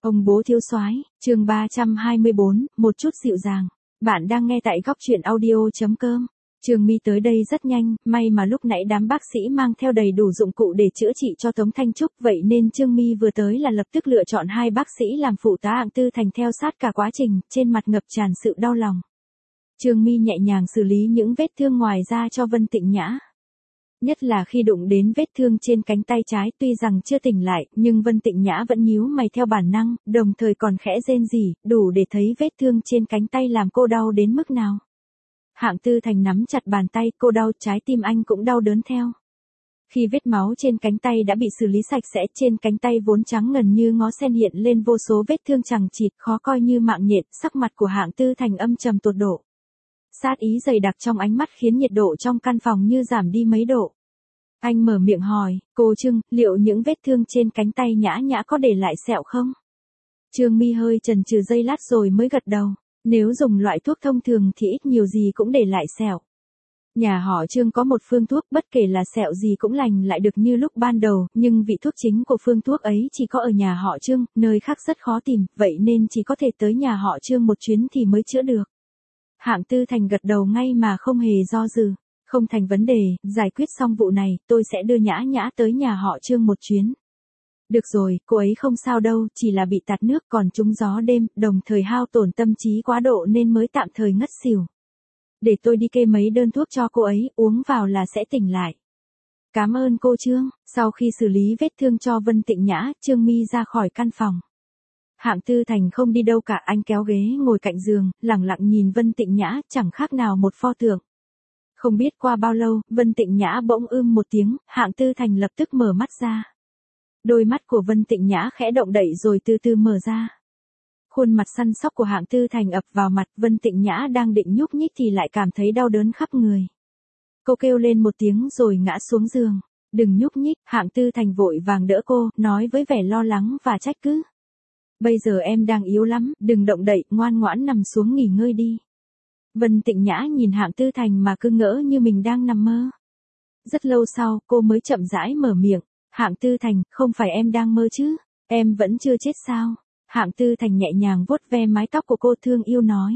Ông bố thiếu soái, chương 324, một chút dịu dàng. Bạn đang nghe tại góc truyện audio.com. Trường My tới đây rất nhanh, may mà lúc nãy đám bác sĩ mang theo đầy đủ dụng cụ để chữa trị cho Tống Thanh Trúc, vậy nên Trương My vừa tới là lập tức lựa chọn hai bác sĩ làm phụ tá Hạng Tư Thành theo sát cả quá trình, trên mặt ngập tràn sự đau lòng. Trương My nhẹ nhàng xử lý những vết thương ngoài da cho Vân Tịnh Nhã. Nhất là khi đụng đến vết thương trên cánh tay trái, tuy rằng chưa tỉnh lại, nhưng Vân Tịnh Nhã vẫn nhíu mày theo bản năng, đồng thời còn khẽ rên rỉ, đủ để thấy vết thương trên cánh tay làm cô đau đến mức nào. Hạng Tư Thành nắm chặt bàn tay, cô đau, trái tim anh cũng đau đớn theo. Khi vết máu trên cánh tay đã bị xử lý sạch sẽ, trên cánh tay vốn trắng ngần như ngó sen hiện lên vô số vết thương chằng chịt, khó coi như mạng nhện, sắc mặt của Hạng Tư Thành âm trầm tột độ. Sát ý dày đặc trong ánh mắt khiến nhiệt độ trong căn phòng như giảm đi mấy độ. Anh mở miệng hỏi, cô Trương, liệu những vết thương trên cánh tay Nhã Nhã có để lại sẹo không? Trương My hơi chần chừ giây lát rồi mới gật đầu, nếu dùng loại thuốc thông thường thì ít nhiều gì cũng để lại sẹo. Nhà họ Trương có một phương thuốc bất kể là sẹo gì cũng lành lại được như lúc ban đầu, nhưng vị thuốc chính của phương thuốc ấy chỉ có ở nhà họ Trương, nơi khác rất khó tìm, vậy nên chỉ có thể tới nhà họ Trương một chuyến thì mới chữa được. Hạng Tư Thành gật đầu ngay mà không hề do dự. Không thành vấn đề, giải quyết xong vụ này, tôi sẽ đưa Nhã Nhã tới nhà họ Trương một chuyến. Được rồi, cô ấy không sao đâu, chỉ là bị tạt nước còn trúng gió đêm, đồng thời hao tổn tâm trí quá độ nên mới tạm thời ngất xỉu. Để tôi đi kê mấy đơn thuốc cho cô ấy, uống vào là sẽ tỉnh lại. Cảm ơn cô Trương. Sau khi xử lý vết thương cho Vân Tịnh Nhã, Trương My ra khỏi căn phòng. Hạng Tư Thành không đi đâu cả, anh kéo ghế ngồi cạnh giường, lẳng lặng nhìn Vân Tịnh Nhã, chẳng khác nào một pho tượng. Không biết qua bao lâu, Vân Tịnh Nhã bỗng một tiếng, Hạng Tư Thành lập tức mở mắt ra. Đôi mắt của Vân Tịnh Nhã khẽ động đậy rồi từ từ mở ra. Khuôn mặt săn sóc của Hạng Tư Thành ập vào mặt, Vân Tịnh Nhã đang định nhúc nhích thì lại cảm thấy đau đớn khắp người. Cô kêu lên một tiếng rồi ngã xuống giường. Đừng nhúc nhích, Hạng Tư Thành vội vàng đỡ cô, nói với vẻ lo lắng và trách cứ. Bây giờ em đang yếu lắm, đừng động đậy, ngoan ngoãn nằm xuống nghỉ ngơi đi. Vân Tịnh Nhã nhìn Hạng Tư Thành mà cứ ngỡ như mình đang nằm mơ. Rất lâu sau, cô mới chậm rãi mở miệng. Hạng Tư Thành, không phải em đang mơ chứ? Em vẫn chưa chết sao? Hạng Tư Thành nhẹ nhàng vuốt ve mái tóc của cô, thương yêu nói.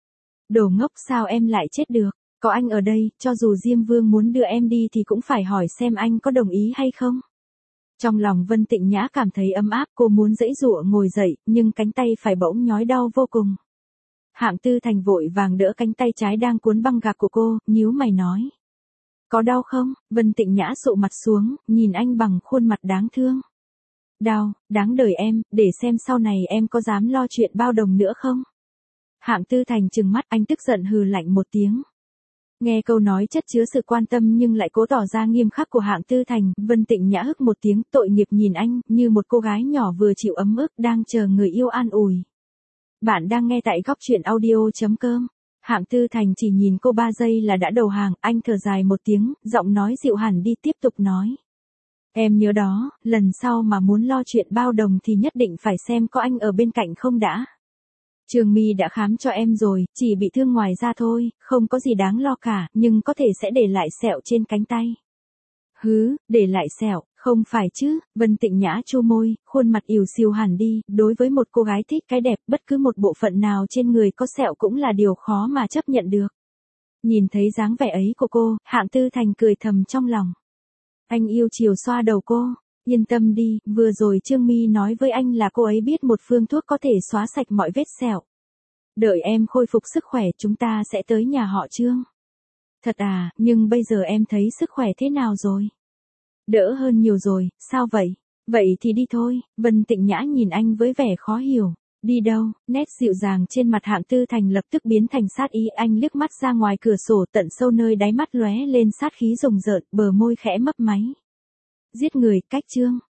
Đồ ngốc, sao em lại chết được? Có anh ở đây, cho dù Diêm Vương muốn đưa em đi thì cũng phải hỏi xem anh có đồng ý hay không? Trong lòng Vân Tịnh Nhã cảm thấy ấm áp, cô muốn giãy giụa ngồi dậy, nhưng cánh tay phải bỗng nhói đau vô cùng. Hạng Tư Thành vội vàng đỡ cánh tay trái đang cuốn băng gạc của cô, nhíu mày nói. Có đau không? Vân Tịnh Nhã sụ mặt xuống, nhìn anh bằng khuôn mặt đáng thương. Đau, đáng đời em, để xem sau này em có dám lo chuyện bao đồng nữa không? Hạng Tư Thành trừng mắt, anh tức giận hừ lạnh một tiếng. Nghe câu nói chất chứa sự quan tâm nhưng lại cố tỏ ra nghiêm khắc của Hạng Tư Thành, Vân Tịnh Nhã hức một tiếng, tội nghiệp nhìn anh, như một cô gái nhỏ vừa chịu ấm ức đang chờ người yêu an ủi. Bạn đang nghe tại góc truyện audio.com. Hạng Tư Thành chỉ nhìn cô 3 giây là đã đầu hàng, anh thở dài một tiếng, giọng nói dịu hẳn đi, tiếp tục nói. Em nhớ đó, lần sau mà muốn lo chuyện bao đồng thì nhất định phải xem có anh ở bên cạnh không đã. Trường My đã khám cho em rồi, chỉ bị thương ngoài da thôi, không có gì đáng lo cả, nhưng có thể sẽ để lại sẹo trên cánh tay. Hứ, để lại sẹo, không phải chứ? Vân Tịnh Nhã chu môi, khuôn mặt ỉu xìu hẳn đi, đối với một cô gái thích cái đẹp, bất cứ một bộ phận nào trên người có sẹo cũng là điều khó mà chấp nhận được. Nhìn thấy dáng vẻ ấy của cô, Hạng Tư Thành cười thầm trong lòng. Anh yêu chiều xoa đầu cô. Yên tâm đi, vừa rồi Trương My nói với anh là cô ấy biết một phương thuốc có thể xóa sạch mọi vết sẹo. Đợi em khôi phục sức khỏe chúng ta sẽ tới nhà họ Trương. Thật à, nhưng bây giờ em thấy sức khỏe thế nào rồi? Đỡ hơn nhiều rồi, sao vậy? Vậy thì đi thôi. Vân Tịnh Nhã nhìn anh với vẻ khó hiểu. Đi đâu? Nét dịu dàng trên mặt Hạng Tư Thành lập tức biến thành sát ý, anh liếc mắt ra ngoài cửa sổ, tận sâu nơi đáy mắt lóe lên sát khí rùng rợn, bờ môi khẽ mấp máy. Giết người, cách Trương.